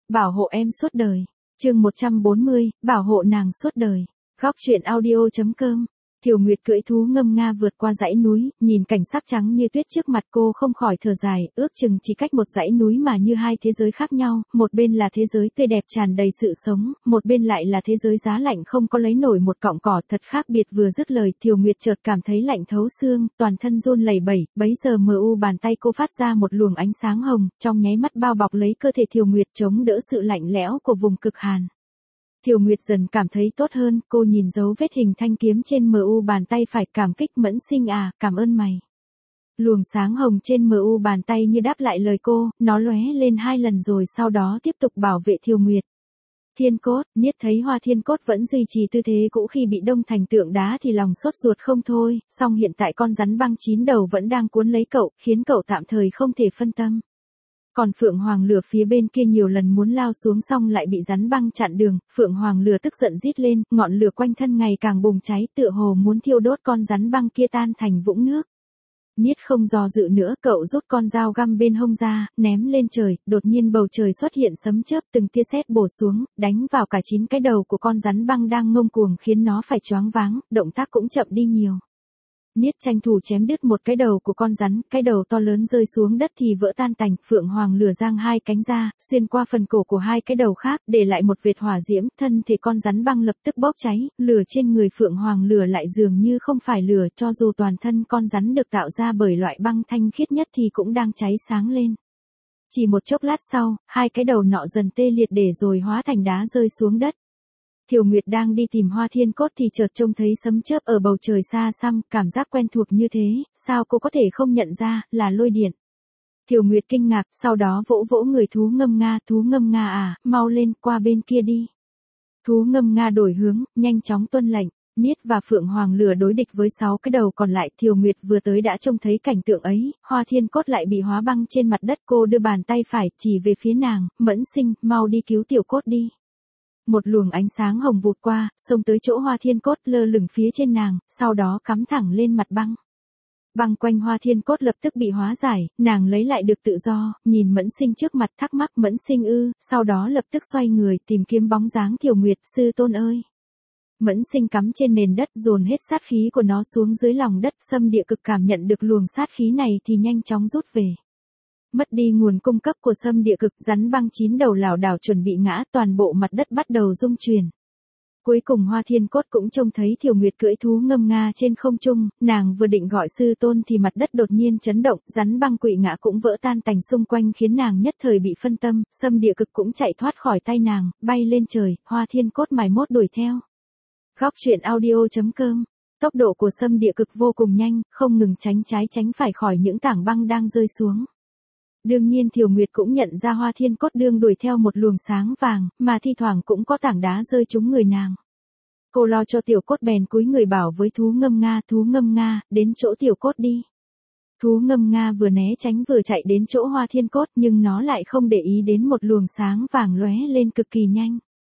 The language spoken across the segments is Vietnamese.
Bảo hộ em suốt đời. Chương 140, bảo hộ nàng suốt đời. Góc truyện audio.com. Thiều Nguyệt cưỡi thú ngâm nga vượt qua dãy núi, nhìn cảnh sắc trắng như tuyết trước mặt cô không khỏi thở dài, ước chừng chỉ cách một dãy núi mà như hai thế giới khác nhau, một bên là thế giới tươi đẹp tràn đầy sự sống, một bên lại là thế giới giá lạnh không có lấy nổi một cọng cỏ, thật khác biệt. Vừa dứt lời, Thiều Nguyệt chợt cảm thấy lạnh thấu xương, toàn thân run lẩy bẩy, bấy giờ bàn tay cô phát ra một luồng ánh sáng hồng, trong nháy mắt bao bọc lấy cơ thể Thiều Nguyệt, chống đỡ sự lạnh lẽo của vùng cực hàn. Thiều Nguyệt dần cảm thấy tốt hơn, cô nhìn dấu vết hình thanh kiếm trên bàn tay phải, cảm kích. Mẫn Sinh à, cảm ơn mày. Luồng sáng hồng trên bàn tay như đáp lại lời cô, nó lóe lên 2 lần rồi sau đó tiếp tục bảo vệ Thiều Nguyệt. Thiên cốt, Niết thấy Hoa Thiên Cốt vẫn duy trì tư thế cũ khi bị đông thành tượng đá thì lòng sốt ruột không thôi, song hiện tại con rắn băng 9 đầu vẫn đang cuốn lấy cậu, khiến cậu tạm thời không thể phân tâm. Còn Phượng Hoàng Lửa phía bên kia nhiều lần muốn lao xuống xong lại bị rắn băng chặn đường, Phượng Hoàng Lửa tức giận rít lên, ngọn lửa quanh thân ngày càng bùng cháy, tựa hồ muốn thiêu đốt con rắn băng kia tan thành vũng nước. Niết không do dự nữa, cậu rút con dao găm bên hông ra, ném lên trời, đột nhiên bầu trời xuất hiện sấm chớp, từng tia sét bổ xuống, đánh vào cả 9 cái đầu của con rắn băng đang ngông cuồng, khiến nó phải choáng váng, động tác cũng chậm đi nhiều. Niết tranh thủ chém đứt một cái đầu của con rắn, cái đầu to lớn rơi xuống đất thì vỡ tan tành. Phượng Hoàng Lửa giang 2 cánh ra, xuyên qua phần cổ của 2 cái đầu khác, để lại một vệt hỏa diễm, thân thể con rắn băng lập tức bốc cháy, lửa trên người Phượng Hoàng Lửa lại dường như không phải lửa, cho dù toàn thân con rắn được tạo ra bởi loại băng thanh khiết nhất thì cũng đang cháy sáng lên. Chỉ một chốc lát sau, 2 cái đầu nọ dần tê liệt để rồi hóa thành đá rơi xuống đất. Thiều Nguyệt đang đi tìm Hoa Thiên Cốt thì chợt trông thấy sấm chớp ở bầu trời xa xăm, cảm giác quen thuộc như thế, sao cô có thể không nhận ra, là lôi điện. Thiều Nguyệt kinh ngạc, sau đó vỗ vỗ người thú ngâm nga à, mau lên, qua bên kia đi. Thú ngâm nga đổi hướng, nhanh chóng tuân lệnh. Niết và Phượng Hoàng Lửa đối địch với 6 cái đầu còn lại. Thiều Nguyệt vừa tới đã trông thấy cảnh tượng ấy, Hoa Thiên Cốt lại bị hóa băng trên mặt đất, cô đưa bàn tay phải chỉ về phía nàng, Mẫn Sinh, mau đi cứu Tiểu Cốt đi. Một luồng ánh sáng hồng vụt qua, xông tới chỗ Hoa Thiên Cốt lơ lửng phía trên nàng, sau đó cắm thẳng lên mặt băng. Băng quanh Hoa Thiên Cốt lập tức bị hóa giải, nàng lấy lại được tự do, nhìn Mẫn Sinh trước mặt thắc mắc. Mẫn Sinh ư, sau đó lập tức xoay người tìm kiếm bóng dáng Thiều Nguyệt. Sư tôn ơi. Mẫn Sinh cắm trên nền đất, dồn hết sát khí của nó xuống dưới lòng đất. Xâm Địa Cực cảm nhận được luồng sát khí này thì nhanh chóng rút về. Mất đi nguồn cung cấp của Xâm Địa Cực, rắn băng 9 đầu lảo đảo chuẩn bị ngã, toàn bộ mặt đất bắt đầu rung chuyển. Cuối cùng Hoa Thiên Cốt cũng trông thấy Thiều Nguyệt cưỡi thú ngâm nga trên không trung, nàng vừa định gọi sư tôn thì mặt đất đột nhiên chấn động, rắn băng quỵ ngã cũng vỡ tan tành xung quanh khiến nàng nhất thời bị phân tâm, Xâm Địa Cực cũng chạy thoát khỏi tay nàng, bay lên trời, Hoa Thiên Cốt mải mốt đuổi theo. Góc truyện audio.com. Tốc độ của Xâm Địa Cực vô cùng nhanh, không ngừng tránh trái tránh phải khỏi những tảng băng đang rơi xuống. Đương nhiên Thiều Nguyệt cũng nhận ra Hoa Thiên Cốt đương đuổi theo một luồng sáng vàng, mà thi thoảng cũng có tảng đá rơi trúng người nàng. Cô lo cho Tiểu Cốt bèn cúi người bảo với thú ngâm nga, đến chỗ Tiểu Cốt đi. Thú ngâm nga vừa né tránh vừa chạy đến chỗ Hoa Thiên Cốt, nhưng nó lại không để ý đến một luồng sáng vàng lóe lên cực kỳ nhanh.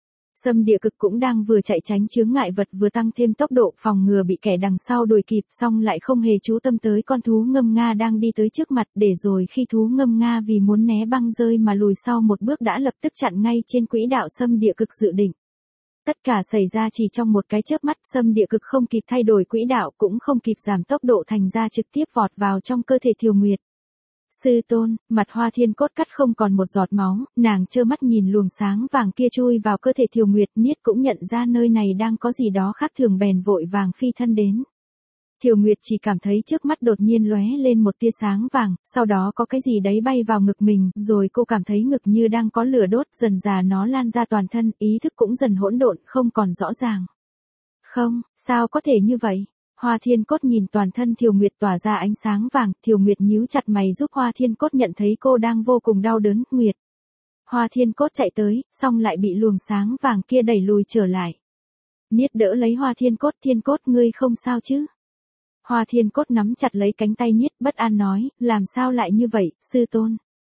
Xâm Địa Cực cũng đang vừa chạy tránh chướng ngại vật vừa tăng thêm tốc độ phòng ngừa bị kẻ đằng sau đuổi kịp, xong lại không hề chú tâm tới con thú ngâm nga đang đi tới trước mặt, để rồi khi thú ngâm nga vì muốn né băng rơi mà lùi sau một bước đã lập tức chặn ngay trên quỹ đạo Xâm Địa Cực dự định. Tất cả xảy ra chỉ trong một cái chớp mắt, Xâm Địa Cực không kịp thay đổi quỹ đạo cũng không kịp giảm tốc độ, thành ra trực tiếp vọt vào trong cơ thể Thiều Nguyệt. Sư tôn, mặt Hoa Thiên Cốt cắt không còn một giọt máu, nàng trơ mắt nhìn luồng sáng vàng kia chui vào cơ thể Thiều Nguyệt. Niết cũng nhận ra nơi này đang có gì đó khác thường bèn vội vàng phi thân đến. Thiều Nguyệt chỉ cảm thấy trước mắt đột nhiên lóe lên một tia sáng vàng, sau đó có cái gì đấy bay vào ngực mình, rồi cô cảm thấy ngực như đang có lửa đốt, dần dà nó lan ra toàn thân, ý thức cũng dần hỗn độn, không còn rõ ràng. Không, sao có thể như vậy? Hoa Thiên Cốt nhìn toàn thân Thiều Nguyệt tỏa ra ánh sáng vàng, Thiều Nguyệt nhíu chặt mày giúp Hoa Thiên Cốt nhận thấy cô đang vô cùng đau đớn. Nguyệt. Hoa Thiên Cốt chạy tới, xong lại bị luồng sáng vàng kia đẩy lùi trở lại. Niết đỡ lấy Hoa Thiên Cốt, Thiên Cốt ngươi không sao chứ? Hoa Thiên Cốt nắm chặt lấy cánh tay Niết, bất an nói, làm sao lại như vậy, sư tôn?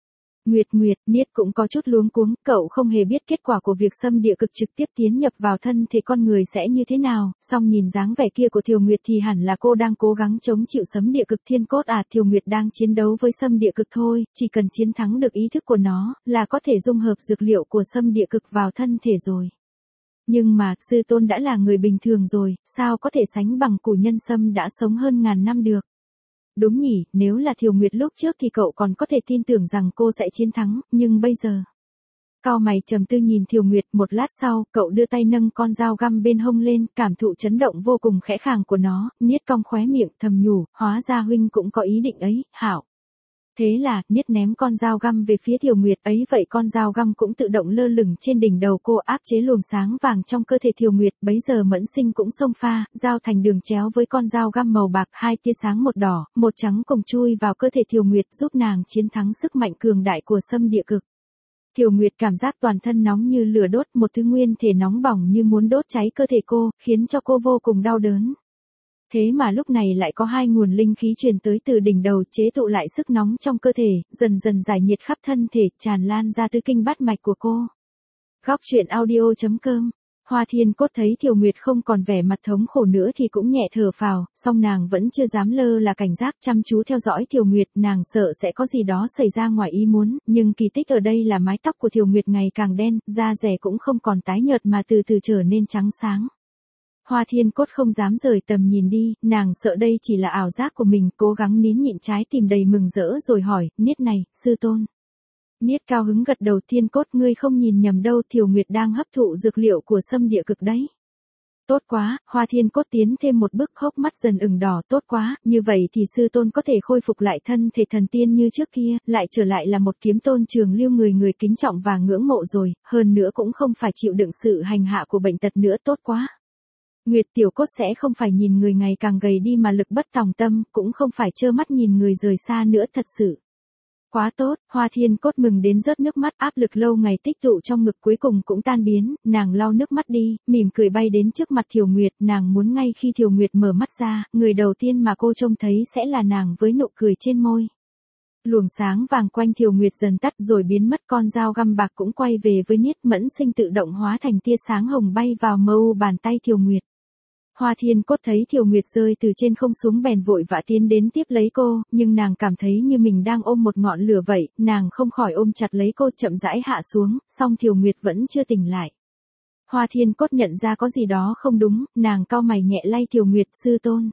Nguyệt, Niết cũng có chút luống cuống, cậu không hề biết kết quả của việc xâm địa cực trực tiếp tiến nhập vào thân thể con người sẽ như thế nào, song nhìn dáng vẻ kia của Thiều Nguyệt thì hẳn là cô đang cố gắng chống chịu xâm địa cực thiên cốt à. Thiều Nguyệt đang chiến đấu với xâm địa cực thôi, chỉ cần chiến thắng được ý thức của nó, là có thể dung hợp dược liệu của xâm địa cực vào thân thể rồi. Nhưng mà, sư tôn đã là người bình thường rồi, sao có thể sánh bằng củ nhân sâm đã sống hơn ngàn năm được. Đúng nhỉ, nếu là Thiều Nguyệt lúc trước thì cậu còn có thể tin tưởng rằng cô sẽ chiến thắng, nhưng bây giờ. Cau mày trầm tư nhìn Thiều Nguyệt, một lát sau, cậu đưa tay nâng con dao găm bên hông lên, cảm thụ chấn động vô cùng khẽ khàng của nó, Niết cong khóe miệng, thầm nhủ, hóa ra huynh cũng có ý định ấy, hảo. Thế là, Niết ném con dao găm về phía Thiều Nguyệt ấy, vậy con dao găm cũng tự động lơ lửng trên đỉnh đầu cô, áp chế luồng sáng vàng trong cơ thể Thiều Nguyệt. Bấy giờ Mẫn Sinh cũng xông pha, giao thành đường chéo với con dao găm màu bạc, hai tia sáng một đỏ, một trắng cùng chui vào cơ thể Thiều Nguyệt, giúp nàng chiến thắng sức mạnh cường đại của xâm địa cực. Thiều Nguyệt cảm giác toàn thân nóng như lửa đốt, một thứ nguyên thể nóng bỏng như muốn đốt cháy cơ thể cô, khiến cho cô vô cùng đau đớn. Thế mà lúc này lại có hai nguồn linh khí truyền tới từ đỉnh đầu, chế tụ lại sức nóng trong cơ thể, dần dần giải nhiệt khắp thân thể, tràn lan ra tứ kinh bát mạch của cô. Góc truyện audio.com. Hoa Thiên Cốt thấy Thiều Nguyệt không còn vẻ mặt thống khổ nữa thì cũng nhẹ thở phào, song nàng vẫn chưa dám lơ là cảnh giác, chăm chú theo dõi Thiều Nguyệt, nàng sợ sẽ có gì đó xảy ra ngoài ý muốn, nhưng kỳ tích ở đây là mái tóc của Thiều Nguyệt ngày càng đen, da dẻ cũng không còn tái nhợt mà từ từ trở nên trắng sáng. Hoa Thiên Cốt không dám rời tầm nhìn đi, nàng sợ đây chỉ là ảo giác của mình, cố gắng nín nhịn, trái tim đầy mừng rỡ rồi hỏi, Niết này, sư tôn. Niết cao hứng gật đầu, Thiên Cốt ngươi không nhìn nhầm đâu, Thiều Nguyệt đang hấp thụ dược liệu của xâm địa cực đấy. Tốt quá, Hoa Thiên Cốt tiến thêm một bước, hốc mắt dần ửng đỏ, tốt quá, như vậy thì sư tôn có thể khôi phục lại thân thể thần tiên như trước kia, lại trở lại là một kiếm tôn trường lưu người người kính trọng và ngưỡng mộ rồi, hơn nữa cũng không phải chịu đựng sự hành hạ của bệnh tật nữa, tốt quá. Nguyệt tiểu Cốt sẽ không phải nhìn người ngày càng gầy đi mà lực bất tòng tâm, cũng không phải trơ mắt nhìn người rời xa nữa, thật sự. Quá tốt, Hoa Thiên Cốt mừng đến rớt nước mắt, áp lực lâu ngày tích tụ trong ngực cuối cùng cũng tan biến, nàng lau nước mắt đi, mỉm cười bay đến trước mặt Thiều Nguyệt, nàng muốn ngay khi Thiều Nguyệt mở mắt ra, người đầu tiên mà cô trông thấy sẽ là nàng với nụ cười trên môi. Luồng sáng vàng quanh Thiều Nguyệt dần tắt rồi biến mất, con dao găm bạc cũng quay về với Niết. Mẫn Sinh tự động hóa thành tia sáng hồng bay vào mâu bàn tay Thiều Nguyệt. Hoa Thiên Cốt thấy Thiều Nguyệt rơi từ trên không xuống bèn vội vã tiến đến tiếp lấy cô, nhưng nàng cảm thấy như mình đang ôm một ngọn lửa vậy, nàng không khỏi ôm chặt lấy cô, chậm rãi hạ xuống, song Thiều Nguyệt vẫn chưa tỉnh lại. Hoa Thiên Cốt nhận ra có gì đó không đúng, nàng cau mày nhẹ lay Thiều Nguyệt, sư tôn.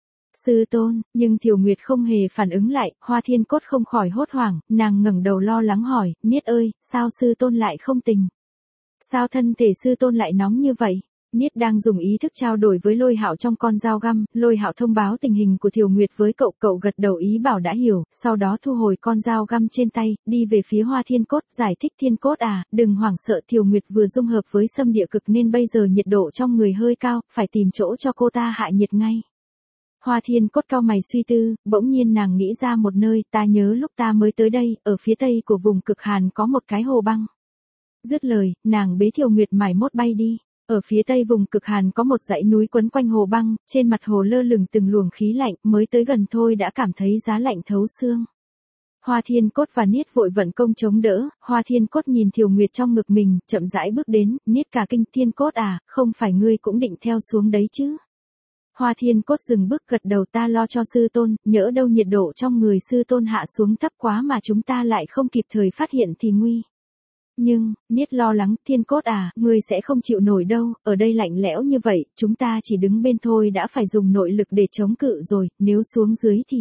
Sư tôn, nhưng Thiều Nguyệt không hề phản ứng lại, Hoa Thiên Cốt không khỏi hốt hoảng, nàng ngẩng đầu lo lắng hỏi, Niết ơi, sao sư tôn lại không tỉnh? Sao thân thể sư tôn lại nóng như vậy? Niết đang dùng ý thức trao đổi với Lôi Hạo trong con dao găm, Lôi Hạo thông báo tình hình của Thiều Nguyệt với cậu, cậu gật đầu ý bảo đã hiểu, sau đó thu hồi con dao găm trên tay, đi về phía Hoa Thiên Cốt, giải thích, Thiên Cốt à, đừng hoảng sợ, Thiều Nguyệt vừa dung hợp với xâm địa cực nên bây giờ nhiệt độ trong người hơi cao, phải tìm chỗ cho cô ta hạ nhiệt ngay. Hoa Thiên Cốt cau mày suy tư, bỗng nhiên nàng nghĩ ra một nơi, ta nhớ lúc ta mới tới đây, ở phía tây của vùng cực hàn có một cái hồ băng. Dứt lời, nàng bế Thiều Nguyệt mải mốt bay đi. Ở phía tây vùng cực hàn có một dãy núi quấn quanh hồ băng, trên mặt hồ lơ lửng từng luồng khí lạnh, mới tới gần thôi đã cảm thấy giá lạnh thấu xương. Hoa Thiên Cốt và Niết vội vận công chống đỡ, Hoa Thiên Cốt nhìn Thiều Nguyệt trong ngực mình, chậm rãi bước đến, Niết cả kinh, Thiên Cốt à, không phải ngươi cũng định theo xuống đấy chứ? Hoa Thiên Cốt dừng bước gật đầu, ta lo cho sư tôn, nhỡ đâu nhiệt độ trong người sư tôn hạ xuống thấp quá mà chúng ta lại không kịp thời phát hiện thì nguy. Nhưng, Niết lo lắng, Thiên Cốt à, ngươi sẽ không chịu nổi đâu, ở đây lạnh lẽo như vậy, chúng ta chỉ đứng bên thôi đã phải dùng nội lực để chống cự rồi, nếu xuống dưới thì...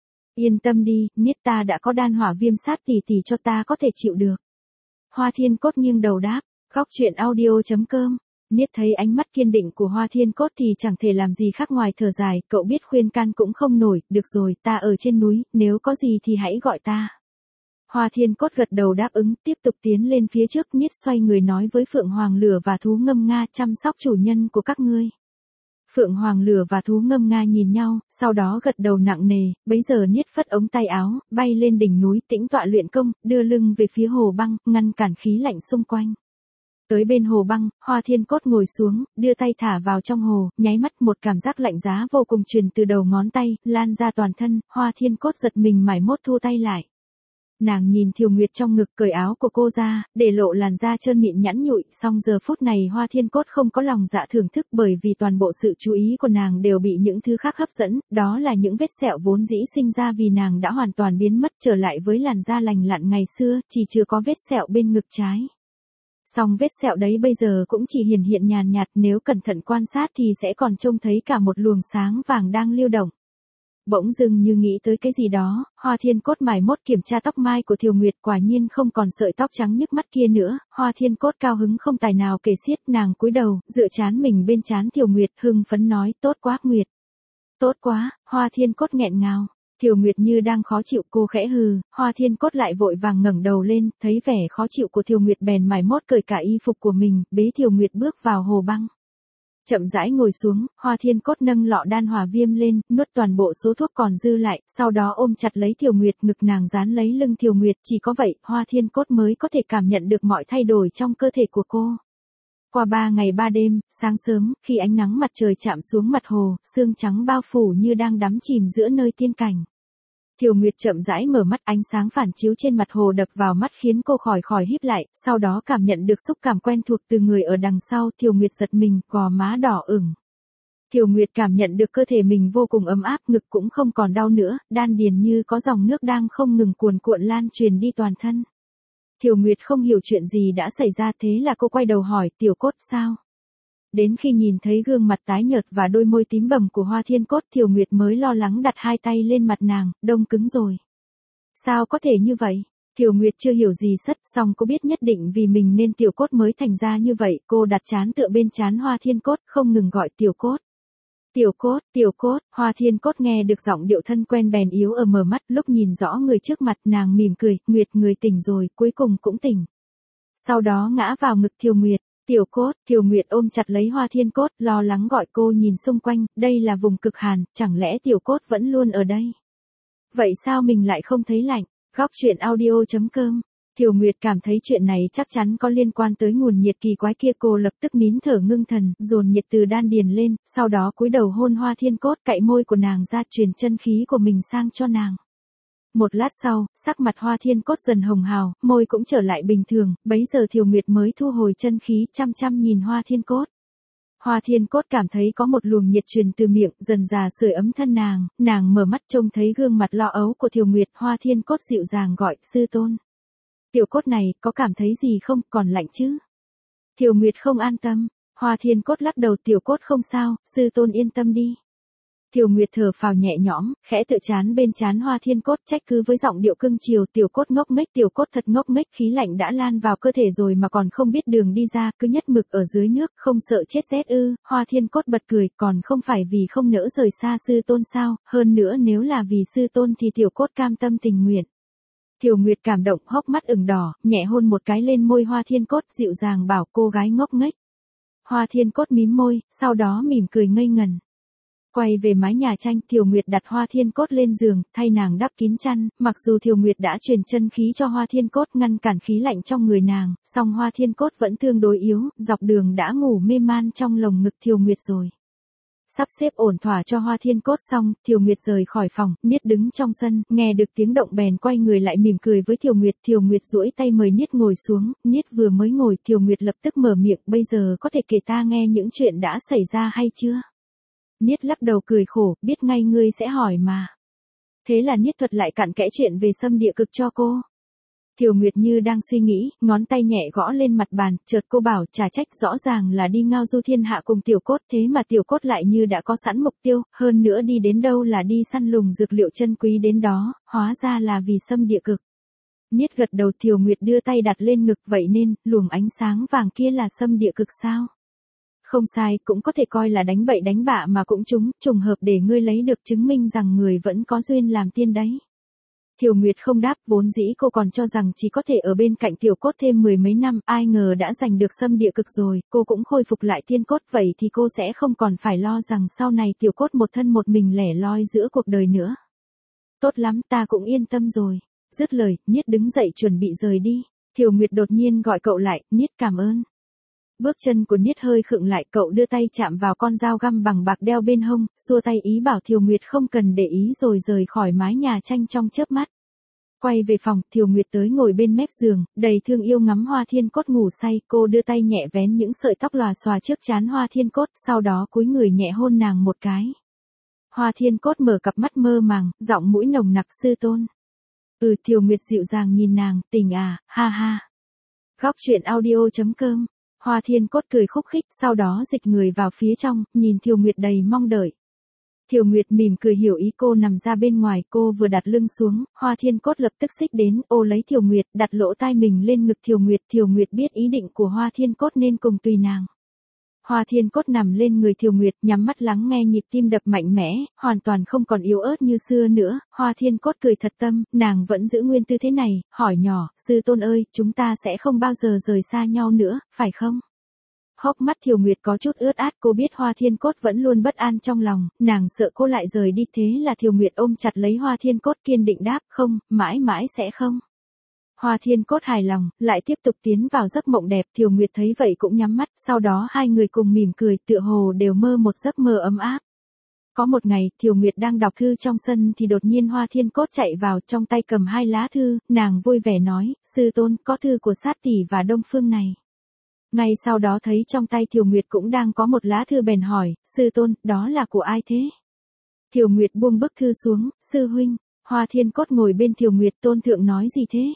Yên tâm đi, Niết ta đã có đan hỏa viêm sát tỷ tỷ cho ta có thể chịu được. Hoa Thiên Cốt nghiêng đầu đáp, góc truyện audio.com. Niết thấy ánh mắt kiên định của Hoa Thiên Cốt thì chẳng thể làm gì khác ngoài thở dài, cậu biết khuyên can cũng không nổi, được rồi, ta ở trên núi, nếu có gì thì hãy gọi ta. Hoa Thiên Cốt gật đầu đáp ứng, tiếp tục tiến lên phía trước, Niết xoay người nói với Phượng Hoàng Lửa và Thú Ngâm Nga, chăm sóc chủ nhân của các ngươi. Phượng Hoàng Lửa và Thú Ngâm Nga nhìn nhau, sau đó gật đầu nặng nề, bấy giờ Niết phất ống tay áo, bay lên đỉnh núi tĩnh tọa luyện công, đưa lưng về phía hồ băng, ngăn cản khí lạnh xung quanh. Tới bên hồ băng, Hoa Thiên Cốt ngồi xuống, đưa tay thả vào trong hồ, nháy mắt một cảm giác lạnh giá vô cùng truyền từ đầu ngón tay, lan ra toàn thân, Hoa Thiên Cốt giật mình mải mốt thu tay lại. Nàng nhìn Thiều Nguyệt trong ngực, cởi áo của cô ra, để lộ làn da trơn mịn nhẵn nhụi, song giờ phút này Hoa Thiên Cốt không có lòng dạ thưởng thức bởi vì toàn bộ sự chú ý của nàng đều bị những thứ khác hấp dẫn, đó là những vết sẹo vốn dĩ sinh ra vì nàng đã hoàn toàn biến mất trở lại với làn da lành lặn ngày xưa, chỉ chưa có vết sẹo bên ngực trái. Song vết sẹo đấy bây giờ cũng chỉ hiển hiện nhàn nhạt, nếu cẩn thận quan sát thì sẽ còn trông thấy cả một luồng sáng vàng đang lưu động. Bỗng dưng như nghĩ tới cái gì đó, Hoa Thiên Cốt mải mốt kiểm tra tóc mai của Thiều Nguyệt, quả nhiên không còn sợi tóc trắng nhức mắt kia nữa. Hoa Thiên Cốt cao hứng không tài nào kể xiết, nàng cúi đầu, dựa trán mình bên trán Thiều Nguyệt, hưng phấn nói, tốt quá Nguyệt. Tốt quá. Hoa Thiên Cốt nghẹn ngào. Thiều Nguyệt như đang khó chịu, cô khẽ hừ, Hoa Thiên Cốt lại vội vàng ngẩng đầu lên, thấy vẻ khó chịu của Thiều Nguyệt bèn mải mốt cởi cả y phục của mình, bế Thiều Nguyệt bước vào hồ băng. Chậm rãi ngồi xuống, Hoa Thiên Cốt nâng lọ đan hỏa viêm lên, nuốt toàn bộ số thuốc còn dư lại, sau đó ôm chặt lấy Thiều Nguyệt, ngực nàng dán lấy lưng Thiều Nguyệt, chỉ có vậy, Hoa Thiên Cốt mới có thể cảm nhận được mọi thay đổi trong cơ thể của cô. Qua 3 ngày 3 đêm, sáng sớm, khi ánh nắng mặt trời chạm xuống mặt hồ, sương trắng bao phủ như đang đắm chìm giữa nơi tiên cảnh. Thiều Nguyệt chậm rãi mở mắt, ánh sáng phản chiếu trên mặt hồ đập vào mắt khiến cô khỏi híp lại, sau đó cảm nhận được xúc cảm quen thuộc từ người ở đằng sau, Thiều Nguyệt giật mình, gò má đỏ ửng. Thiều Nguyệt cảm nhận được cơ thể mình vô cùng ấm áp, ngực cũng không còn đau nữa, đan điền như có dòng nước đang không ngừng cuồn cuộn lan truyền đi toàn thân. Thiều Nguyệt không hiểu chuyện gì đã xảy ra, thế là cô quay đầu hỏi, Tiểu Cốt sao? Đến khi nhìn thấy gương mặt tái nhợt và đôi môi tím bầm của Hoa Thiên Cốt, Thiều Nguyệt mới lo lắng đặt hai tay lên mặt nàng, đông cứng rồi. Sao có thể như vậy? Thiều Nguyệt chưa hiểu gì sất, song cô biết nhất định vì mình nên Tiểu Cốt mới thành ra như vậy, cô đặt trán tựa bên trán Hoa Thiên Cốt, không ngừng gọi Tiểu Cốt. Tiểu Cốt, Tiểu Cốt, Hoa Thiên Cốt nghe được giọng điệu thân quen bèn yếu ở mở mắt, lúc nhìn rõ người trước mặt nàng mỉm cười, Nguyệt người tỉnh rồi, cuối cùng cũng tỉnh. Sau đó ngã vào ngực Thiều Nguyệt. Tiểu Cốt, Thiều Nguyệt ôm chặt lấy Hoa Thiên Cốt, lo lắng gọi cô nhìn xung quanh, đây là vùng cực hàn, chẳng lẽ Tiểu Cốt vẫn luôn ở đây? Vậy sao mình lại không thấy lạnh? Góc truyện audio.com. Thiều Nguyệt cảm thấy chuyện này chắc chắn có liên quan tới nguồn nhiệt kỳ quái kia, cô lập tức nín thở ngưng thần, dồn nhiệt từ đan điền lên, sau đó cúi đầu hôn Hoa Thiên Cốt, cạy môi của nàng ra, truyền chân khí của mình sang cho nàng. Một lát sau, sắc mặt Hoa Thiên Cốt dần hồng hào, môi cũng trở lại bình thường, bấy giờ Thiều Nguyệt mới thu hồi chân khí, chăm chăm nhìn Hoa Thiên Cốt. Hoa Thiên Cốt cảm thấy có một luồng nhiệt truyền từ miệng, dần dà sưởi ấm thân nàng mở mắt trông thấy gương mặt lo âu của Thiều Nguyệt, Hoa Thiên Cốt dịu dàng gọi, sư tôn. Tiểu Cốt này, có cảm thấy gì không, còn lạnh chứ? Thiều Nguyệt không an tâm, Hoa Thiên Cốt lắc đầu, Tiểu Cốt không sao, sư tôn yên tâm đi. Thiều Nguyệt thở phào nhẹ nhõm, khẽ tựa trán bên trán Hoa Thiên Cốt, trách cứ với giọng điệu cưng chiều, Tiểu Cốt ngốc nghếch, Tiểu Cốt thật ngốc nghếch, khí lạnh đã lan vào cơ thể rồi mà còn không biết đường đi ra, cứ nhất mực ở dưới nước, không sợ chết rét ư? Hoa Thiên Cốt bật cười, còn không phải vì không nỡ rời xa sư tôn sao, hơn nữa nếu là vì sư tôn thì Tiểu Cốt cam tâm tình nguyện. Thiều Nguyệt cảm động, hốc mắt ửng đỏ, nhẹ hôn một cái lên môi Hoa Thiên Cốt, dịu dàng bảo, cô gái ngốc nghếch. Hoa Thiên Cốt mím môi, sau đó mỉm cười ngây ngần. Quay về mái nhà tranh, Thiều Nguyệt đặt Hoa Thiên Cốt lên giường, thay nàng đắp kín chăn, mặc dù Thiều Nguyệt đã truyền chân khí cho Hoa Thiên Cốt ngăn cản khí lạnh trong người nàng, song Hoa Thiên Cốt vẫn tương đối yếu, dọc đường đã ngủ mê man trong lồng ngực Thiều Nguyệt rồi. Sắp xếp ổn thỏa cho Hoa Thiên Cốt xong, Thiều Nguyệt rời khỏi phòng, Niết đứng trong sân, nghe được tiếng động bèn quay người lại mỉm cười với Thiều Nguyệt duỗi tay mời Niết ngồi xuống, Niết vừa mới ngồi, Thiều Nguyệt lập tức mở miệng, bây giờ có thể kể ta nghe những chuyện đã xảy ra hay chưa? Niết lắc đầu cười khổ, biết ngay ngươi sẽ hỏi mà. Thế là Niết thuật lại cặn kẽ chuyện về xâm địa cực cho cô. Thiều Nguyệt như đang suy nghĩ, ngón tay nhẹ gõ lên mặt bàn, chợt cô bảo, chả trách, rõ ràng là đi ngao du thiên hạ cùng Tiểu Cốt, thế mà Tiểu Cốt lại như đã có sẵn mục tiêu, hơn nữa đi đến đâu là đi săn lùng dược liệu chân quý đến đó, hóa ra là vì xâm địa cực. Niết gật đầu, Thiều Nguyệt đưa tay đặt lên ngực, vậy nên, luồng ánh sáng vàng kia là xâm địa cực sao? Không sai, cũng có thể coi là đánh bậy đánh bạ mà cũng trùng hợp để ngươi lấy được chứng minh rằng người vẫn có duyên làm tiên đấy. Thiều Nguyệt không đáp, vốn dĩ cô còn cho rằng chỉ có thể ở bên cạnh Tiểu Cốt thêm 10 mấy năm, ai ngờ đã giành được xâm địa cực rồi, cô cũng khôi phục lại tiên cốt, vậy thì cô sẽ không còn phải lo rằng sau này Tiểu Cốt một thân một mình lẻ loi giữa cuộc đời nữa. Tốt lắm, ta cũng yên tâm rồi. Dứt lời, Niết đứng dậy chuẩn bị rời đi. Thiều Nguyệt đột nhiên gọi cậu lại, Niết cảm ơn. Bước chân của Niết hơi khựng lại, cậu đưa tay chạm vào con dao găm bằng bạc đeo bên hông, xua tay ý bảo Thiều Nguyệt không cần để ý rồi rời khỏi mái nhà tranh trong chớp mắt. Quay về phòng, Thiều Nguyệt tới ngồi bên mép giường, đầy thương yêu ngắm Hoa Thiên Cốt ngủ say, cô đưa tay nhẹ vén những sợi tóc lòa xòa trước trán Hoa Thiên Cốt, sau đó cúi người nhẹ hôn nàng một cái. Hoa Thiên Cốt mở cặp mắt mơ màng, giọng mũi nồng nặc sư tôn. Thiều Nguyệt dịu dàng nhìn nàng, tình à, ha ha. Góc truyện audio.com. Hoa Thiên Cốt cười khúc khích, sau đó dịch người vào phía trong, nhìn Thiều Nguyệt đầy mong đợi. Thiều Nguyệt mỉm cười hiểu ý cô, nằm ra bên ngoài, cô vừa đặt lưng xuống, Hoa Thiên Cốt lập tức xích đến, lấy Thiều Nguyệt, đặt lỗ tai mình lên ngực Thiều Nguyệt biết ý định của Hoa Thiên Cốt nên cùng tùy nàng. Hoa Thiên Cốt nằm lên người Thiều Nguyệt, nhắm mắt lắng nghe nhịp tim đập mạnh mẽ, hoàn toàn không còn yếu ớt như xưa nữa. Hoa Thiên Cốt cười thật tâm, nàng vẫn giữ nguyên tư thế này, hỏi nhỏ, sư tôn ơi, chúng ta sẽ không bao giờ rời xa nhau nữa, phải không? Hốc mắt Thiều Nguyệt có chút ướt át, cô biết Hoa Thiên Cốt vẫn luôn bất an trong lòng, nàng sợ cô lại rời đi, thế là Thiều Nguyệt ôm chặt lấy Hoa Thiên Cốt, kiên định đáp, không, mãi mãi sẽ không. Hoa Thiên Cốt hài lòng, lại tiếp tục tiến vào giấc mộng đẹp, Thiều Nguyệt thấy vậy cũng nhắm mắt, sau đó hai người cùng mỉm cười, tựa hồ đều mơ một giấc mơ ấm áp. Có một ngày, Thiều Nguyệt đang đọc thư trong sân thì đột nhiên Hoa Thiên Cốt chạy vào, trong tay cầm 2 lá thư, nàng vui vẻ nói, sư tôn, có thư của Sát tỷ và Đông Phương này. Ngay sau đó thấy trong tay Thiều Nguyệt cũng đang có một lá thư, bèn hỏi, sư tôn, đó là của ai thế? Thiều Nguyệt buông bức thư xuống, sư huynh. Hoa Thiên Cốt ngồi bên Thiều Nguyệt, tôn thượng nói gì thế?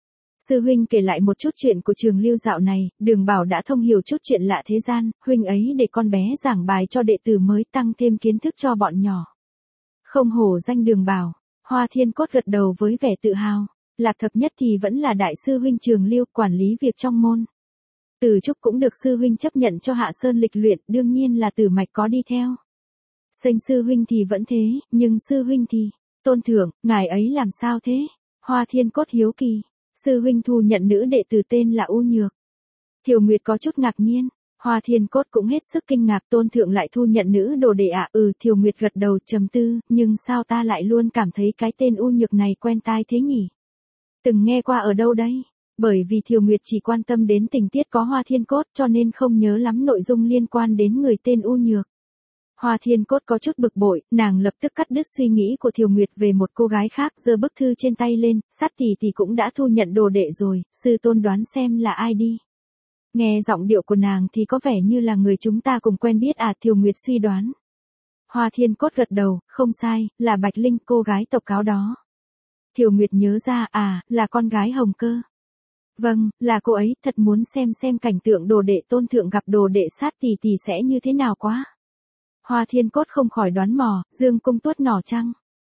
Sư huynh kể lại một chút chuyện của Trường Lưu dạo này, Đường Bảo đã thông hiểu chút chuyện lạ thế gian, huynh ấy để con bé giảng bài cho đệ tử mới, tăng thêm kiến thức cho bọn nhỏ. Không hổ danh Đường Bảo. Hoa Thiên Cốt gật đầu với vẻ tự hào. Lạc thập nhất thì vẫn là đại sư huynh Trường Lưu, quản lý việc trong môn. Từ Trúc cũng được sư huynh chấp nhận cho Hạ Sơn lịch luyện, đương nhiên là Tử Mạch có đi theo. Sênh sư huynh thì vẫn thế, nhưng sư huynh thì, tôn thượng, ngài ấy làm sao thế? Hoa Thiên Cốt hiếu kỳ. Sư huynh thu nhận nữ đệ tử tên là U Nhược. Thiều Nguyệt có chút ngạc nhiên. Hoa Thiên Cốt cũng hết sức kinh ngạc, tôn thượng lại thu nhận nữ đồ đệ ạ? Thiều Nguyệt gật đầu, trầm tư, nhưng sao ta lại luôn cảm thấy cái tên U Nhược này quen tai thế nhỉ? Từng nghe qua ở đâu đấy? Bởi vì Thiều Nguyệt chỉ quan tâm đến tình tiết có Hoa Thiên Cốt, cho nên không nhớ lắm nội dung liên quan đến người tên U Nhược. Hoa Thiên Cốt có chút bực bội, nàng lập tức cắt đứt suy nghĩ của Thiều Nguyệt về một cô gái khác, giơ bức thư trên tay lên, Sát tỷ tỷ cũng đã thu nhận đồ đệ rồi, sư tôn đoán xem là ai đi. Nghe giọng điệu của nàng thì có vẻ như là người chúng ta cùng quen biết à? Thiều Nguyệt suy đoán. Hoa Thiên Cốt gật đầu, không sai, là Bạch Linh, cô gái tộc cáo đó. Thiều Nguyệt nhớ ra, là con gái Hồng Cơ. Vâng, là cô ấy, thật muốn xem cảnh tượng đồ đệ tôn thượng gặp đồ đệ Sát tỷ tỷ sẽ như thế nào quá. Hoa Thiên Cốt không khỏi đoán mò, dương cung tuốt nỏ chăng?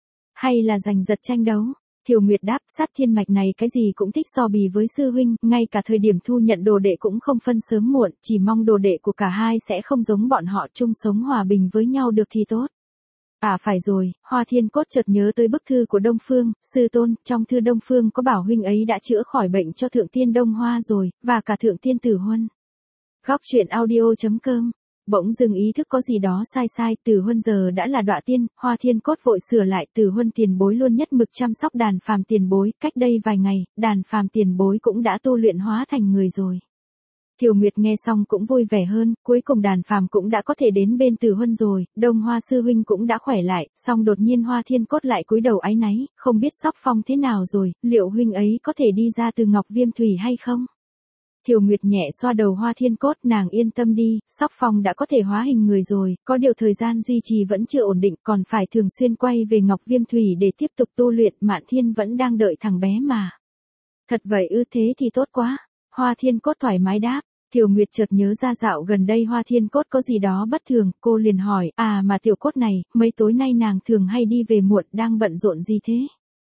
Hay là giành giật tranh đấu? Thiều Nguyệt đáp, Sát thiên mạch này cái gì cũng thích so bì với sư huynh, ngay cả thời điểm thu nhận đồ đệ cũng không phân sớm muộn, chỉ mong đồ đệ của cả hai sẽ không giống bọn họ, chung sống hòa bình với nhau được thì tốt. Phải rồi, Hoa Thiên Cốt chợt nhớ tới bức thư của Đông Phương, sư tôn, trong thư Đông Phương có bảo huynh ấy đã chữa khỏi bệnh cho Thượng Tiên Đông Hoa rồi, và cả Thượng Tiên Tử Huân. Góc truyện audio.com. Bỗng dưng ý thức có gì đó sai, Tử Huân giờ đã là đọa tiên. Hoa Thiên Cốt vội sửa lại, Tử Huân tiền bối luôn nhất mực chăm sóc Đàn Phàm tiền bối, cách đây vài ngày, Đàn Phàm tiền bối cũng đã tu luyện hóa thành người rồi. Thiều Nguyệt nghe xong cũng vui vẻ hơn, cuối cùng Đàn Phàm cũng đã có thể đến bên Tử Huân rồi, Đông Hoa sư huynh cũng đã khỏe lại, song đột nhiên Hoa Thiên Cốt lại cúi đầu áy náy, không biết Sóc Phong thế nào rồi, liệu huynh ấy có thể đi ra từ Ngọc Viêm Thủy hay không? Thiều Nguyệt nhẹ xoa đầu Hoa Thiên Cốt, nàng yên tâm đi, Sóc Phong đã có thể hóa hình người rồi, có điều thời gian duy trì vẫn chưa ổn định, còn phải thường xuyên quay về Ngọc Viêm Thủy để tiếp tục tu luyện, Mạn Thiên vẫn đang đợi thằng bé mà. Thật vậy ư? Thế thì tốt quá. Hoa Thiên Cốt thoải mái đáp. Thiều Nguyệt chợt nhớ ra dạo gần đây Hoa Thiên Cốt có gì đó bất thường, cô liền hỏi, mà tiểu cốt này, mấy tối nay nàng thường hay đi về muộn, đang bận rộn gì thế?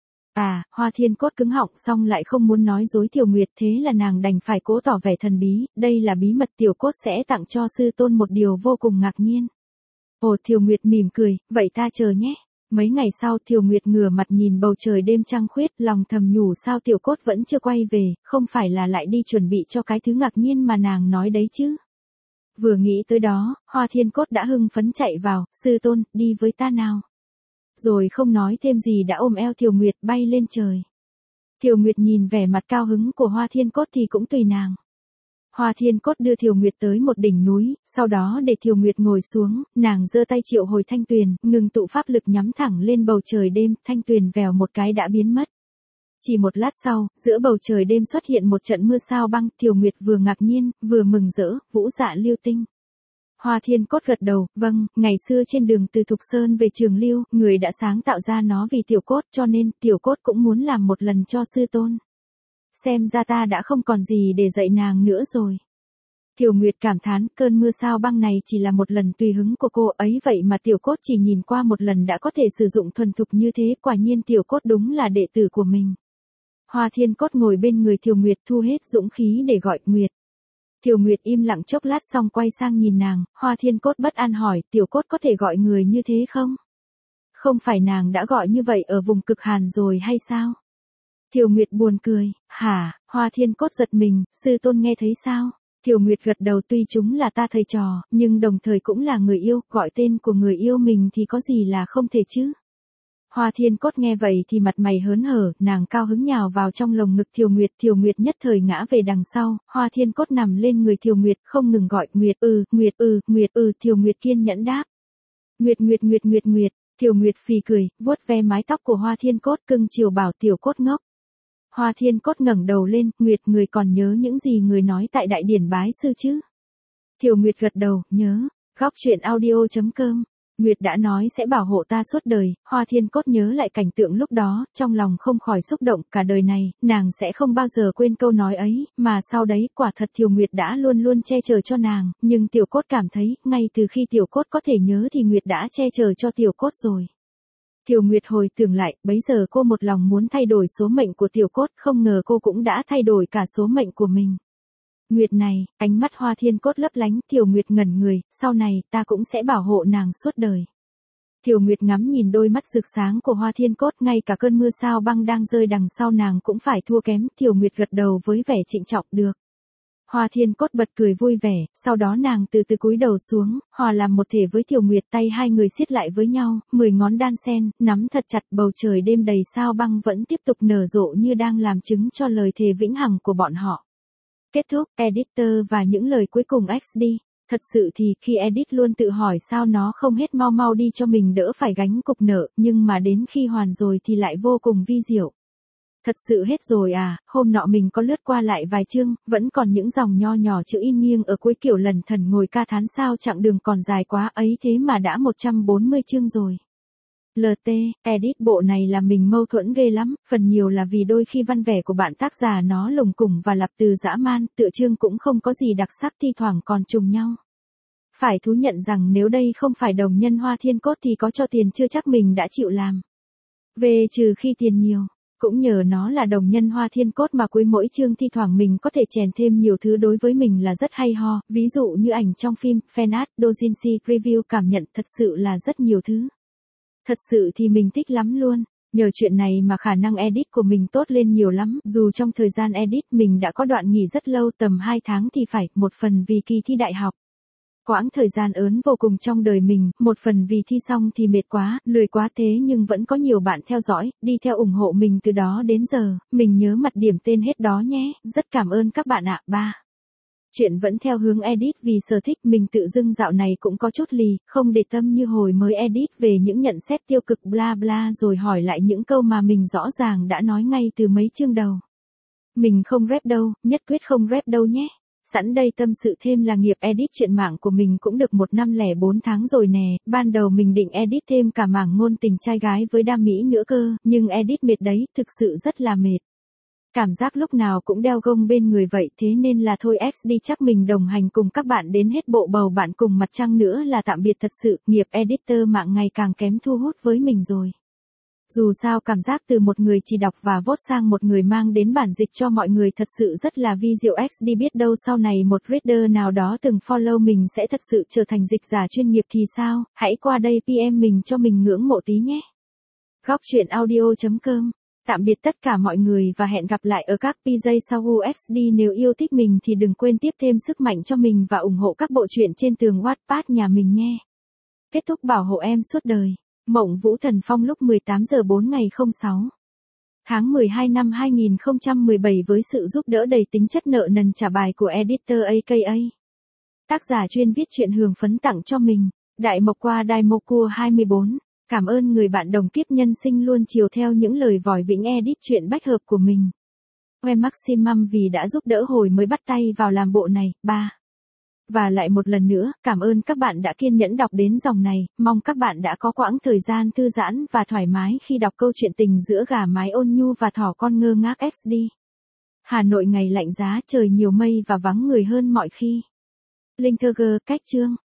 Hoa Thiên Cốt cứng họng xong lại không muốn nói dối Thiều Nguyệt, thế là nàng đành phải cố tỏ vẻ thần bí, đây là bí mật tiểu cốt sẽ tặng cho sư tôn một điều vô cùng ngạc nhiên. Thiều Nguyệt mỉm cười, vậy ta chờ nhé. Mấy ngày sau Thiều Nguyệt ngửa mặt nhìn bầu trời đêm trăng khuyết, lòng thầm nhủ sao tiểu cốt vẫn chưa quay về, không phải là lại đi chuẩn bị cho cái thứ ngạc nhiên mà nàng nói đấy chứ. Vừa nghĩ tới đó, Hoa Thiên Cốt đã hưng phấn chạy vào, sư tôn, đi với ta nào. Rồi không nói thêm gì đã ôm eo Thiều Nguyệt bay lên trời. Thiều Nguyệt nhìn vẻ mặt cao hứng của Hoa Thiên Cốt thì cũng tùy nàng. Hoa Thiên Cốt đưa Thiều Nguyệt tới một đỉnh núi, sau đó để Thiều Nguyệt ngồi xuống, nàng giơ tay triệu hồi thanh tuyền, ngừng tụ pháp lực nhắm thẳng lên bầu trời đêm, thanh tuyền vèo một cái đã biến mất. Chỉ một lát sau, giữa bầu trời đêm xuất hiện một trận mưa sao băng, Tiểu Nguyệt vừa ngạc nhiên, vừa mừng rỡ, vũ dạ lưu tinh. Hoa Thiên Cốt gật đầu, vâng, ngày xưa trên đường từ Thục Sơn về Trường Lưu, người đã sáng tạo ra nó vì Tiểu Cốt cho nên Tiểu Cốt cũng muốn làm một lần cho sư tôn. Xem ra ta đã không còn gì để dạy nàng nữa rồi. Tiểu Nguyệt cảm thán, cơn mưa sao băng này chỉ là một lần tùy hứng của cô ấy vậy mà Tiểu Cốt chỉ nhìn qua một lần đã có thể sử dụng thuần thục như thế, quả nhiên Tiểu Cốt đúng là đệ tử của mình. Hoa Thiên Cốt ngồi bên người Tiểu Nguyệt thu hết dũng khí để gọi Nguyệt. Tiểu Nguyệt im lặng chốc lát xong quay sang nhìn nàng, Hoa Thiên Cốt bất an hỏi, Tiểu Cốt có thể gọi người như thế không? Không phải nàng đã gọi như vậy ở vùng cực hàn rồi hay sao? Tiểu Nguyệt buồn cười, hả, Hoa Thiên Cốt giật mình, sư tôn nghe thấy sao? Tiểu Nguyệt gật đầu, tuy chúng là ta thầy trò, nhưng đồng thời cũng là người yêu, gọi tên của người yêu mình thì có gì là không thể chứ? Hoa Thiên Cốt nghe vậy thì mặt mày hớn hở, nàng cao hứng nhào vào trong lồng ngực Tiểu Nguyệt nhất thời ngã về đằng sau, Hoa Thiên Cốt nằm lên người Tiểu Nguyệt không ngừng gọi Nguyệt Tiểu Nguyệt kiên nhẫn đáp. Nguyệt, Tiểu Nguyệt phì cười, vuốt ve mái tóc của Hoa Thiên Cốt cưng chiều bảo Tiểu Cốt ngốc. Hoa Thiên Cốt ngẩng đầu lên, Nguyệt người còn nhớ những gì người nói tại đại điển bái sư chứ? Tiểu Nguyệt gật đầu, nhớ, góc truyện audio.com. Nguyệt đã nói sẽ bảo hộ ta suốt đời, Hoa Thiên Cốt nhớ lại cảnh tượng lúc đó, trong lòng không khỏi xúc động, cả đời này, nàng sẽ không bao giờ quên câu nói ấy, mà sau đấy, quả thật Tiểu Nguyệt đã luôn luôn che chở cho nàng, nhưng Tiểu Cốt cảm thấy, ngay từ khi Tiểu Cốt có thể nhớ thì Nguyệt đã che chở cho Tiểu Cốt rồi. Tiểu Nguyệt hồi tưởng lại, bấy giờ cô một lòng muốn thay đổi số mệnh của Tiểu Cốt, không ngờ cô cũng đã thay đổi cả số mệnh của mình. Nguyệt này, ánh mắt Hoa Thiên Cốt lấp lánh, Tiểu Nguyệt ngẩn người, sau này, ta cũng sẽ bảo hộ nàng suốt đời. Tiểu Nguyệt ngắm nhìn đôi mắt rực sáng của Hoa Thiên Cốt, ngay cả cơn mưa sao băng đang rơi đằng sau nàng cũng phải thua kém, Tiểu Nguyệt gật đầu với vẻ trịnh trọng, được. Hoa Thiên Cốt bật cười vui vẻ, sau đó nàng từ từ cúi đầu xuống, hòa làm một thể với Tiểu Nguyệt, tay hai người siết lại với nhau, 10 ngón đan sen, nắm thật chặt, bầu trời đêm đầy sao băng vẫn tiếp tục nở rộ như đang làm chứng cho lời thề vĩnh hằng của bọn họ. Kết thúc, editor và những lời cuối cùng XD. Thật sự thì khi edit luôn tự hỏi sao nó không hết mau đi cho mình đỡ phải gánh cục nợ, nhưng mà đến khi hoàn rồi thì lại vô cùng vi diệu. Thật sự hết rồi à, hôm nọ mình có lướt qua lại vài chương, vẫn còn những dòng nho nhỏ chữ in nghiêng ở cuối kiểu lần thần ngồi ca thán sao chặng đường còn dài quá ấy thế mà đã 140 chương rồi. LT, edit bộ này là mình mâu thuẫn ghê lắm, phần nhiều là vì đôi khi văn vẻ của bạn tác giả nó lùng củng và lặp từ dã man, tựa chương cũng không có gì đặc sắc, thi thoảng còn trùng nhau. Phải thú nhận rằng nếu đây không phải đồng nhân Hoa Thiên Cốt thì có cho tiền chưa chắc mình đã chịu làm. Về trừ khi tiền nhiều. Cũng nhờ nó là đồng nhân Hoa Thiên Cốt mà cuối mỗi chương thi thoảng mình có thể chèn thêm nhiều thứ đối với mình là rất hay ho, ví dụ như ảnh trong phim, fan art, doujinshi, review, cảm nhận, thật sự là rất nhiều thứ. Thật sự thì mình thích lắm luôn. Nhờ chuyện này mà khả năng edit của mình tốt lên nhiều lắm, dù trong thời gian edit mình đã có đoạn nghỉ rất lâu, tầm 2 tháng thì phải, một phần vì kỳ thi đại học. Quãng thời gian ớn vô cùng trong đời mình, một phần vì thi xong thì mệt quá, lười quá, thế nhưng vẫn có nhiều bạn theo dõi, đi theo ủng hộ mình từ đó đến giờ, mình nhớ mặt điểm tên hết đó nhé, rất cảm ơn các bạn ạ. 3. Chuyện vẫn theo hướng edit vì sở thích, mình tự dưng dạo này cũng có chút lì, không để tâm như hồi mới edit về những nhận xét tiêu cực bla bla rồi hỏi lại những câu mà mình rõ ràng đã nói ngay từ mấy chương đầu. Mình không rep đâu, nhất quyết không rep đâu nhé. Sẵn đây tâm sự thêm là nghiệp edit chuyện mạng của mình cũng được 1 năm 04 tháng rồi nè, ban đầu mình định edit thêm cả mảng ngôn tình trai gái với đam mỹ nữa cơ, nhưng edit mệt đấy, thực sự rất là mệt. Cảm giác lúc nào cũng đeo gông bên người vậy, thế nên là thôi XD chắc mình đồng hành cùng các bạn đến hết bộ bầu bạn cùng mặt trăng nữa là tạm biệt thật sự, nghiệp editor mạng ngày càng kém thu hút với mình rồi. Dù sao cảm giác từ một người chỉ đọc và vote sang một người mang đến bản dịch cho mọi người thật sự rất là vi diệu. XD biết đâu sau này một reader nào đó từng follow mình sẽ thật sự trở thành dịch giả chuyên nghiệp thì sao, hãy qua đây PM mình cho mình ngưỡng mộ tí nhé. Góc truyện audio.com. Tạm biệt tất cả mọi người và hẹn gặp lại ở các PJ sau UXD. Nếu yêu thích mình thì đừng quên tiếp thêm sức mạnh cho mình và ủng hộ các bộ truyện trên tường Wattpad nhà mình nhé. Kết thúc bảo hộ em suốt đời. Mộng Vũ Thần Phong lúc 18 giờ 4 ngày 06 tháng 12 năm 2017 với sự giúp đỡ đầy tính chất nợ nần trả bài của editor aka tác giả chuyên viết truyện Hường Phấn tặng cho mình. Đại Mộc qua Daimoku 24 Cảm ơn người bạn đồng kiếp nhân sinh luôn chiều theo những lời vòi vĩnh edit chuyện bách hợp của mình. We Maximum vì đã giúp đỡ hồi mới bắt tay vào làm bộ này. 3. Và lại một lần nữa, cảm ơn các bạn đã kiên nhẫn đọc đến dòng này, mong các bạn đã có quãng thời gian thư giãn và thoải mái khi đọc câu chuyện tình giữa gà mái ôn nhu và thỏ con ngơ ngác XD. Hà Nội ngày lạnh giá, trời nhiều mây và vắng người hơn mọi khi. Linkerger, cách chương.